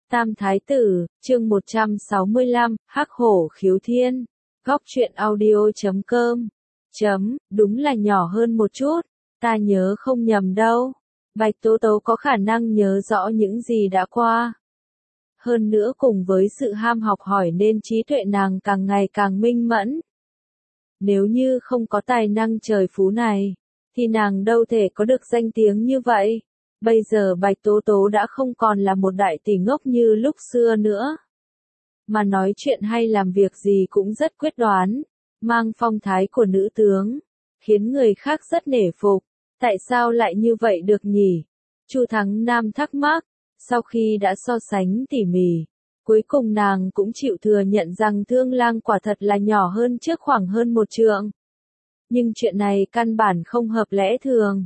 Tam Thái Tử, chương 165, Hắc Hổ Khiếu Thiên. Góc truyện audio.com. Đúng là nhỏ hơn một chút, ta nhớ không nhầm đâu. Bạch Tố Tố có khả năng nhớ rõ những gì đã qua. Hơn nữa cùng với sự ham học hỏi nên trí tuệ nàng càng ngày càng minh mẫn. Nếu như không có tài năng trời phú này, thì nàng đâu thể có được danh tiếng như vậy. Bây giờ Bạch Tố Tố đã không còn là một đại tỷ ngốc như lúc xưa nữa. Mà nói chuyện hay làm việc gì cũng rất quyết đoán, mang phong thái của nữ tướng, khiến người khác rất nể phục. Tại sao lại như vậy được nhỉ? Chu Thắng Nam thắc mắc, sau khi đã so sánh tỉ mỉ, cuối cùng nàng cũng chịu thừa nhận rằng Thương Lang quả thật là nhỏ hơn trước khoảng hơn một trượng. Nhưng chuyện này căn bản không hợp lẽ thường.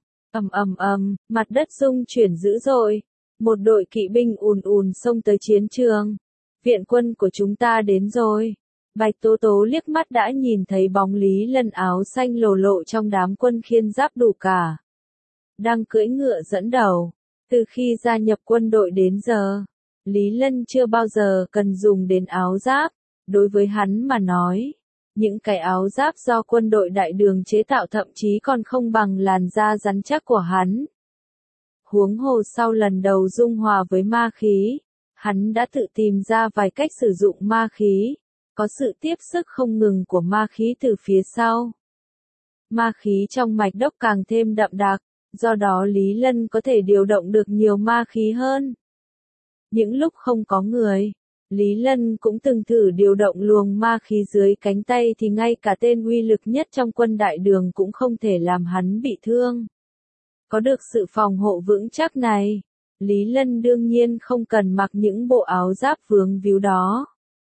Mặt đất rung chuyển dữ dội. Một đội kỵ binh ùn ùn xông tới chiến trường. Viện quân của chúng ta đến rồi. Bạch Tố Tố liếc mắt đã nhìn thấy bóng Lý Lân áo xanh lồ lộ trong đám quân khiên giáp đủ cả. Đang cưỡi ngựa dẫn đầu. Từ khi gia nhập quân đội đến giờ, Lý Lân chưa bao giờ cần dùng đến áo giáp. Đối với hắn mà nói, những cái áo giáp do quân đội đại đường chế tạo thậm chí còn không bằng làn da rắn chắc của hắn. Huống hồ sau lần đầu dung hòa với ma khí, hắn đã tự tìm ra vài cách sử dụng ma khí, có sự tiếp sức không ngừng của ma khí từ phía sau. Ma khí trong mạch đốc càng thêm đậm đặc, do đó Lý Lân có thể điều động được nhiều ma khí hơn. Những lúc không có người, Lý Lân cũng từng thử điều động luồng ma khí dưới cánh tay thì ngay cả tên uy lực nhất trong quân đại đường cũng không thể làm hắn bị thương. Có được sự phòng hộ vững chắc này, Lý Lân đương nhiên không cần mặc những bộ áo giáp vướng víu đó.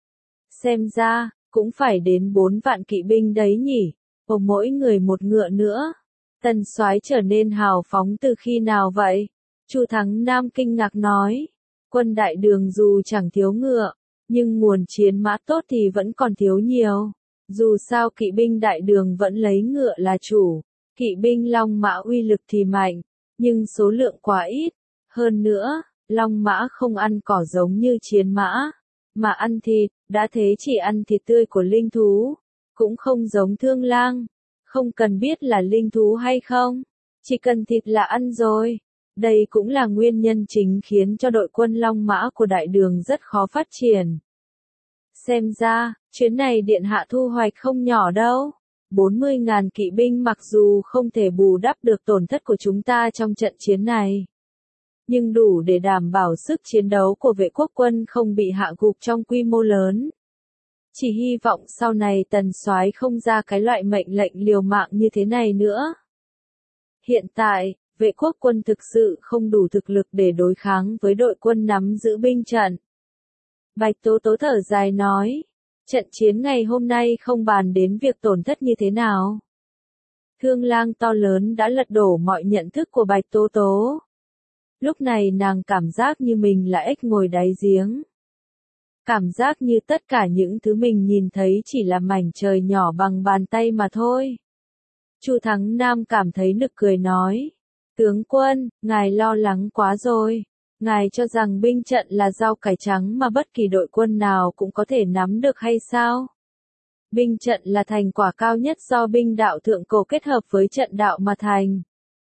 Xem ra, cũng phải đến 4 vạn kỵ binh đấy nhỉ, mỗi người một ngựa nữa. Tần Soái trở nên hào phóng từ khi nào vậy? Chu Thắng Nam kinh ngạc nói. Quân đại đường dù chẳng thiếu ngựa, nhưng nguồn chiến mã tốt thì vẫn còn thiếu nhiều. Dù sao kỵ binh đại đường vẫn lấy ngựa là chủ, kỵ binh long mã uy lực thì mạnh, nhưng số lượng quá ít. Hơn nữa, long mã không ăn cỏ giống như chiến mã, mà ăn thịt, đã thế chỉ ăn thịt tươi của linh thú, cũng không giống Thương Lang. Không cần biết là linh thú hay không, chỉ cần thịt là ăn rồi. Đây cũng là nguyên nhân chính khiến cho đội quân Long Mã của Đại Đường rất khó phát triển. Xem ra, chuyến này Điện Hạ thu hoạch không nhỏ đâu. 40.000 kỵ binh mặc dù không thể bù đắp được tổn thất của chúng ta trong trận chiến này, nhưng đủ để đảm bảo sức chiến đấu của vệ quốc quân không bị hạ gục trong quy mô lớn. Chỉ hy vọng sau này Tần Soái không ra cái loại mệnh lệnh liều mạng như thế này nữa. Hiện tại, vệ quốc quân thực sự không đủ thực lực để đối kháng với đội quân nắm giữ binh trận. Bạch Tố Tố thở dài nói, trận chiến ngày hôm nay không bàn đến việc tổn thất như thế nào. Thương Lang to lớn đã lật đổ mọi nhận thức của Bạch Tố Tố. Lúc này nàng cảm giác như mình là ếch ngồi đáy giếng. Cảm giác như tất cả những thứ mình nhìn thấy chỉ là mảnh trời nhỏ bằng bàn tay mà thôi. Chu Thắng Nam cảm thấy nực cười nói. Tướng quân, ngài lo lắng quá rồi. Ngài cho rằng binh trận là rau cải trắng mà bất kỳ đội quân nào cũng có thể nắm được hay sao? Binh trận là thành quả cao nhất do binh đạo thượng cổ kết hợp với trận đạo mà thành.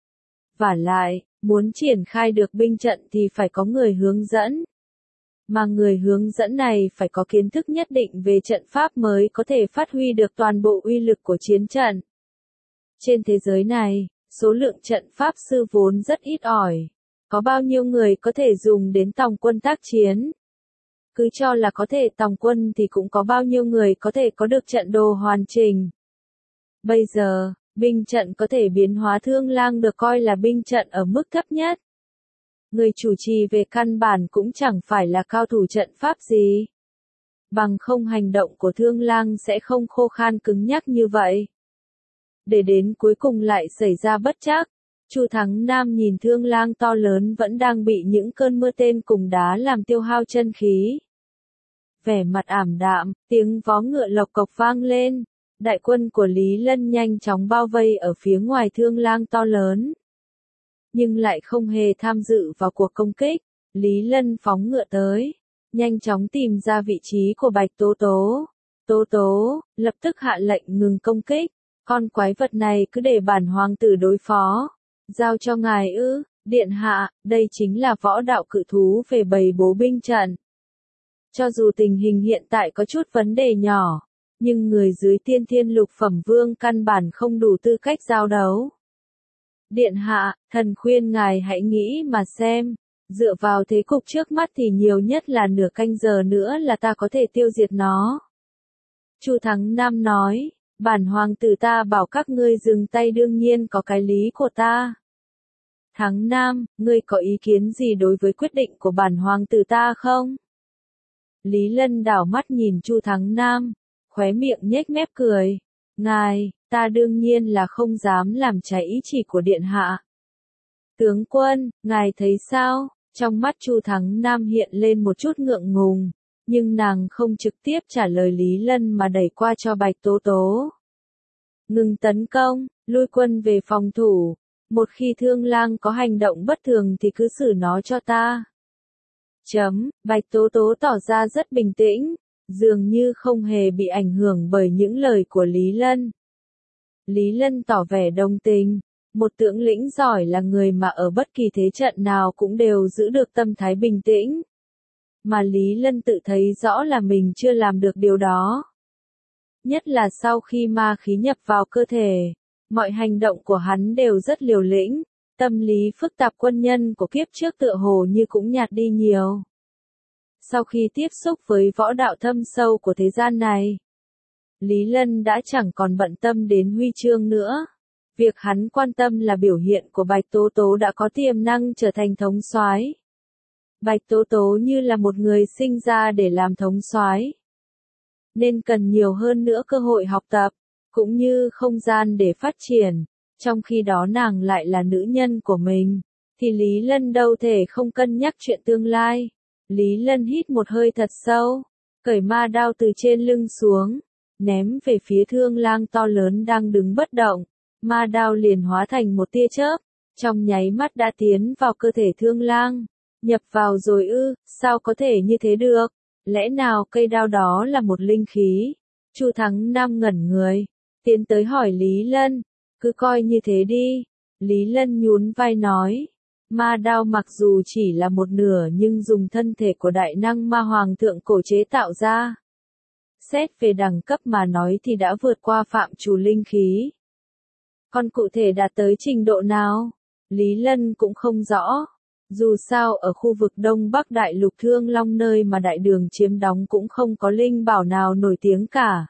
Vả lại, muốn triển khai được binh trận thì phải có người hướng dẫn. Mà người hướng dẫn này phải có kiến thức nhất định về trận pháp mới có thể phát huy được toàn bộ uy lực của chiến trận. Trên thế giới này, số lượng trận pháp sư vốn rất ít ỏi. Có bao nhiêu người có thể dùng đến tòng quân tác chiến? Cứ cho là có thể tòng quân thì cũng có bao nhiêu người có thể có được trận đồ hoàn chỉnh. Bây giờ, binh trận có thể biến hóa Thương Lang được coi là binh trận ở mức thấp nhất. Người chủ trì về căn bản cũng chẳng phải là cao thủ trận pháp gì. Bằng không hành động của Thương Lang sẽ không khô khan cứng nhắc như vậy. Để đến cuối cùng lại xảy ra bất trắc. Chu Thắng Nam nhìn Thương Lang to lớn vẫn đang bị những cơn mưa tên cùng đá làm tiêu hao chân khí. Vẻ mặt ảm đạm, tiếng vó ngựa lộc cộc vang lên. Đại quân của Lý Lân nhanh chóng bao vây ở phía ngoài Thương Lang to lớn. Nhưng lại không hề tham dự vào cuộc công kích. Lý Lân phóng ngựa tới. nhanh chóng tìm ra vị trí của Bạch Tố Tố. Tố Tố, lập tức hạ lệnh ngừng công kích, con quái vật này cứ để bản hoàng tử đối phó. Giao cho ngài ư, điện hạ, đây chính là võ đạo cự thú về bày bố binh trận. Cho dù tình hình hiện tại có chút vấn đề nhỏ, nhưng người dưới tiên thiên lục phẩm vương căn bản không đủ tư cách giao đấu. Điện hạ, thần khuyên ngài hãy nghĩ mà xem, dựa vào thế cục trước mắt thì nhiều nhất là nửa canh giờ nữa là ta có thể tiêu diệt nó. Chu Thắng Nam nói, bản hoàng tử ta bảo các ngươi dừng tay đương nhiên có cái lý của ta. Thắng Nam, ngươi có ý kiến gì đối với quyết định của bản hoàng tử ta không? Lý Lân đảo mắt nhìn Chu Thắng Nam, khóe miệng nhếch mép cười. Ngài, ta đương nhiên là không dám làm trái ý chỉ của điện hạ. Tướng quân, ngài thấy sao? Trong mắt Chu Thắng Nam hiện lên một chút ngượng ngùng, nhưng nàng không trực tiếp trả lời Lý Lân mà đẩy qua cho Bạch Tố Tố. Ngừng tấn công, lui quân về phòng thủ, một khi Thương Lang có hành động bất thường thì cứ xử nó cho ta. Bạch Tố Tố tỏ ra rất bình tĩnh, dường như không hề bị ảnh hưởng bởi những lời của Lý Lân. Lý Lân tỏ vẻ đồng tình, một tướng lĩnh giỏi là người mà ở bất kỳ thế trận nào cũng đều giữ được tâm thái bình tĩnh. Mà Lý Lân tự thấy rõ là mình chưa làm được điều đó. Nhất là sau khi ma khí nhập vào cơ thể, mọi hành động của hắn đều rất liều lĩnh, tâm lý phức tạp quân nhân của kiếp trước tựa hồ như cũng nhạt đi nhiều. Sau khi tiếp xúc với võ đạo thâm sâu của thế gian này, Lý Lân đã chẳng còn bận tâm đến huy chương nữa. Việc hắn quan tâm là biểu hiện của Bạch Tố Tố đã có tiềm năng trở thành thống soái. Bạch Tố Tố như là một người sinh ra để làm thống soái, nên cần nhiều hơn nữa cơ hội học tập, cũng như không gian để phát triển. Trong khi đó nàng lại là nữ nhân của mình, thì Lý Lân đâu thể không cân nhắc chuyện tương lai. Lý Lân hít một hơi thật sâu, cởi ma đao từ trên lưng xuống, ném về phía Thương Lang to lớn đang đứng bất động. Ma đao liền hóa thành một tia chớp, trong nháy mắt đã tiến vào cơ thể Thương Lang. Nhập vào rồi ư, sao có thể như thế được? Lẽ nào cây đao đó là một linh khí? Chu Thắng Nam ngẩn người, tiến tới hỏi Lý Lân, cứ coi như thế đi. Lý Lân nhún vai nói, ma đao mặc dù chỉ là một nửa nhưng dùng thân thể của đại năng ma hoàng thượng cổ chế tạo ra. Xét về đẳng cấp mà nói thì đã vượt qua phạm trù linh khí. Còn cụ thể đạt tới trình độ nào? Lý Lân cũng không rõ. Dù sao ở khu vực Đông Bắc Đại Lục Thương Long nơi mà đại đường chiếm đóng cũng không có linh bảo nào nổi tiếng cả.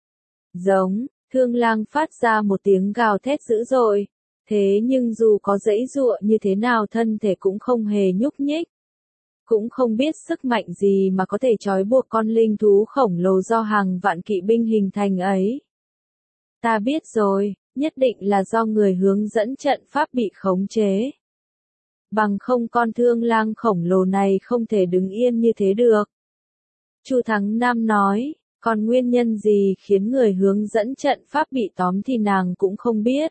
Giống, Thương Lang phát ra một tiếng gào thét dữ dội. Thế nhưng dù có giãy giụa như thế nào thân thể cũng không hề nhúc nhích. Cũng không biết sức mạnh gì mà có thể trói buộc con linh thú khổng lồ do hàng vạn kỵ binh hình thành ấy. Ta biết rồi, nhất định là do người hướng dẫn trận pháp bị khống chế. Bằng không con Thương Lang khổng lồ này không thể đứng yên như thế được. Chu Thắng Nam nói, còn nguyên nhân gì khiến người hướng dẫn trận pháp bị tóm thì nàng cũng không biết.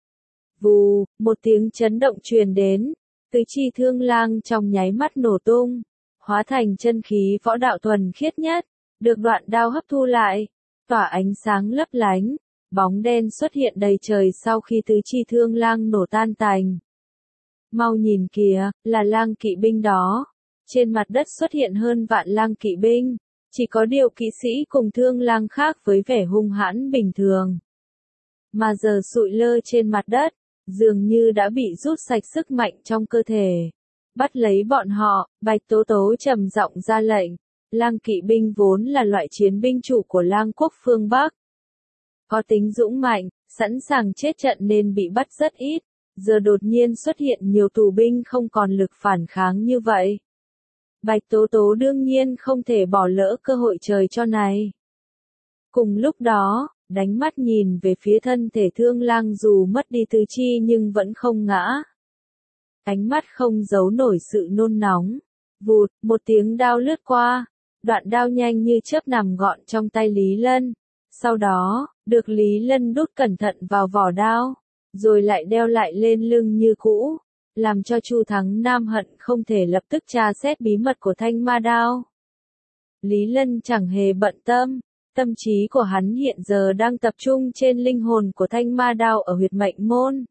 Vù, một tiếng chấn động truyền đến, tứ chi Thương Lang trong nháy mắt nổ tung, hóa thành chân khí võ đạo thuần khiết nhất, được đoạn đao hấp thu lại, tỏa ánh sáng lấp lánh, bóng đen xuất hiện đầy trời sau khi tứ chi Thương Lang nổ tan tành. Mau nhìn kìa, là lang kỵ binh đó. Trên mặt đất xuất hiện hơn vạn lang kỵ binh, chỉ có điều kỵ sĩ cùng Thương Lang khác với vẻ hung hãn bình thường. Mà giờ sụi lơ trên mặt đất, dường như đã bị rút sạch sức mạnh trong cơ thể. Bắt lấy bọn họ, Bạch Tố Tố trầm giọng ra lệnh. Lang kỵ binh vốn là loại chiến binh chủ của lang quốc phương Bắc. Có tính dũng mạnh, sẵn sàng chết trận nên bị bắt rất ít. Giờ đột nhiên xuất hiện nhiều tù binh không còn lực phản kháng như vậy. Bạch Tố Tố đương nhiên không thể bỏ lỡ cơ hội trời cho này. Cùng lúc đó, đánh mắt nhìn về phía thân thể Thương Lang dù mất đi tứ chi nhưng vẫn không ngã. Ánh mắt không giấu nổi sự nôn nóng. Vụt, một tiếng đao lướt qua, đoạn đao nhanh như chớp nằm gọn trong tay Lý Lân. Sau đó, được Lý Lân đút cẩn thận vào vỏ đao, rồi lại đeo lại lên lưng như cũ, làm cho Chu Thắng Nam hận không thể lập tức tra xét bí mật của thanh ma đao. Lý Lân chẳng hề bận tâm. Tâm trí của hắn hiện giờ đang tập trung trên linh hồn của thanh ma đao ở huyệt mệnh môn.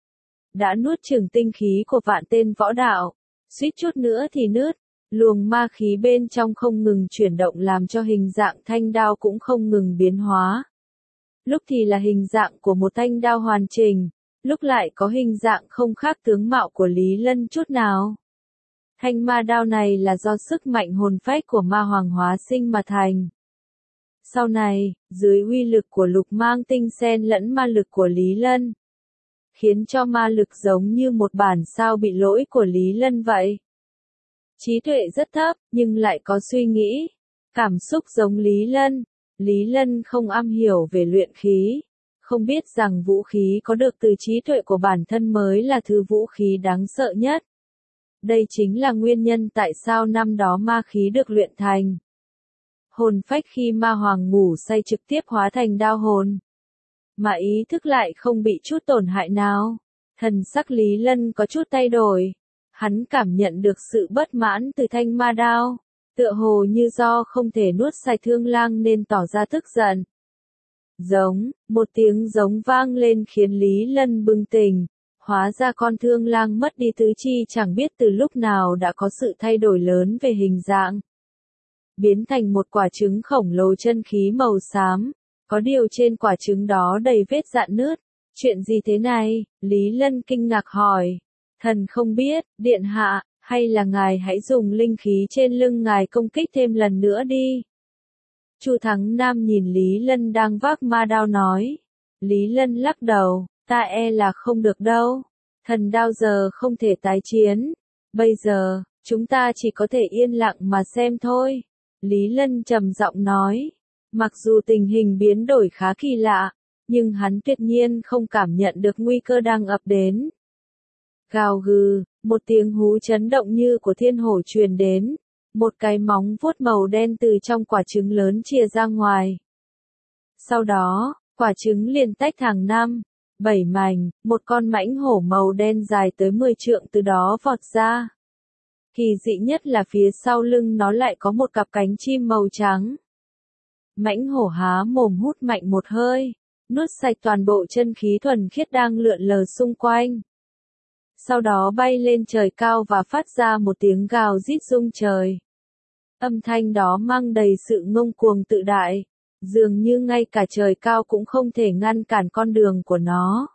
Đã nuốt chửng tinh khí của vạn tên võ đạo, suýt chút nữa thì nứt, luồng ma khí bên trong không ngừng chuyển động làm cho hình dạng thanh đao cũng không ngừng biến hóa. Lúc thì là hình dạng của một thanh đao hoàn chỉnh, lúc lại có hình dạng không khác tướng mạo của Lý Lân chút nào. Thanh ma đao này là do sức mạnh hồn phách của ma hoàng hóa sinh mà thành. Sau này, dưới uy lực của lục mang tinh xen lẫn ma lực của Lý Lân, khiến cho ma lực giống như một bản sao bị lỗi của Lý Lân vậy. Trí tuệ rất thấp, nhưng lại có suy nghĩ, cảm xúc giống Lý Lân. Lý Lân không am hiểu về luyện khí, không biết rằng vũ khí có được từ trí tuệ của bản thân mới là thứ vũ khí đáng sợ nhất. Đây chính là nguyên nhân tại sao năm đó ma khí được luyện thành. Hồn phách khi ma hoàng ngủ say trực tiếp hóa thành đao hồn, mà ý thức lại không bị chút tổn hại nào. Thần sắc Lý Lân có chút thay đổi, hắn cảm nhận được sự bất mãn từ thanh ma đao, tựa hồ như do không thể nuốt sạch thương lang nên tỏ ra tức giận. Giống, một tiếng giống vang lên khiến Lý Lân bừng tỉnh, hóa ra con thương lang mất đi tứ chi chẳng biết từ lúc nào đã có sự thay đổi lớn về hình dạng. Biến thành một quả trứng khổng lồ chân khí màu xám, có điều trên quả trứng đó đầy vết rạn nứt. Chuyện gì thế này? Lý Lân kinh ngạc hỏi. Thần không biết, điện hạ, hay là ngài hãy dùng linh khí trên lưng ngài công kích thêm lần nữa đi. Chu Thắng Nam nhìn Lý Lân đang vác ma đao nói. Lý Lân lắc đầu, ta e là không được đâu. Thần đao giờ không thể tái chiến. Bây giờ, chúng ta chỉ có thể yên lặng mà xem thôi. Lý Lân trầm giọng nói. Mặc dù tình hình biến đổi khá kỳ lạ, nhưng hắn tuyệt nhiên không cảm nhận được nguy cơ đang ập đến. Gào gừ, một tiếng hú chấn động như của thiên hổ truyền đến, một cái móng vuốt màu đen từ trong quả trứng lớn chìa ra ngoài. Sau đó, quả trứng liền tách thành 5-7 mảnh, một con mãnh hổ màu đen dài tới 10 trượng từ đó vọt ra. Kỳ dị nhất là phía sau lưng nó lại có một cặp cánh chim màu trắng. Mãnh hổ há mồm hút mạnh một hơi, nuốt sạch toàn bộ chân khí thuần khiết đang lượn lờ xung quanh. Sau đó bay lên trời cao và phát ra một tiếng gào rít rung trời. Âm thanh đó mang đầy sự ngông cuồng tự đại, dường như ngay cả trời cao cũng không thể ngăn cản con đường của nó.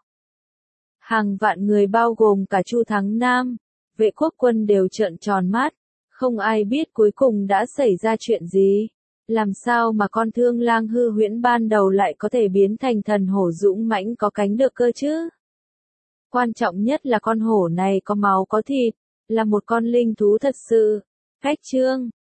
Hàng vạn người bao gồm cả Chu Thắng Nam, vệ quốc quân đều trợn tròn mắt, không ai biết cuối cùng đã xảy ra chuyện gì. Làm sao mà con thương lang hư huyễn ban đầu lại có thể biến thành thần hổ dũng mãnh có cánh được cơ chứ? Quan trọng nhất là con hổ này có máu có thịt, là một con linh thú thật sự. Khách chương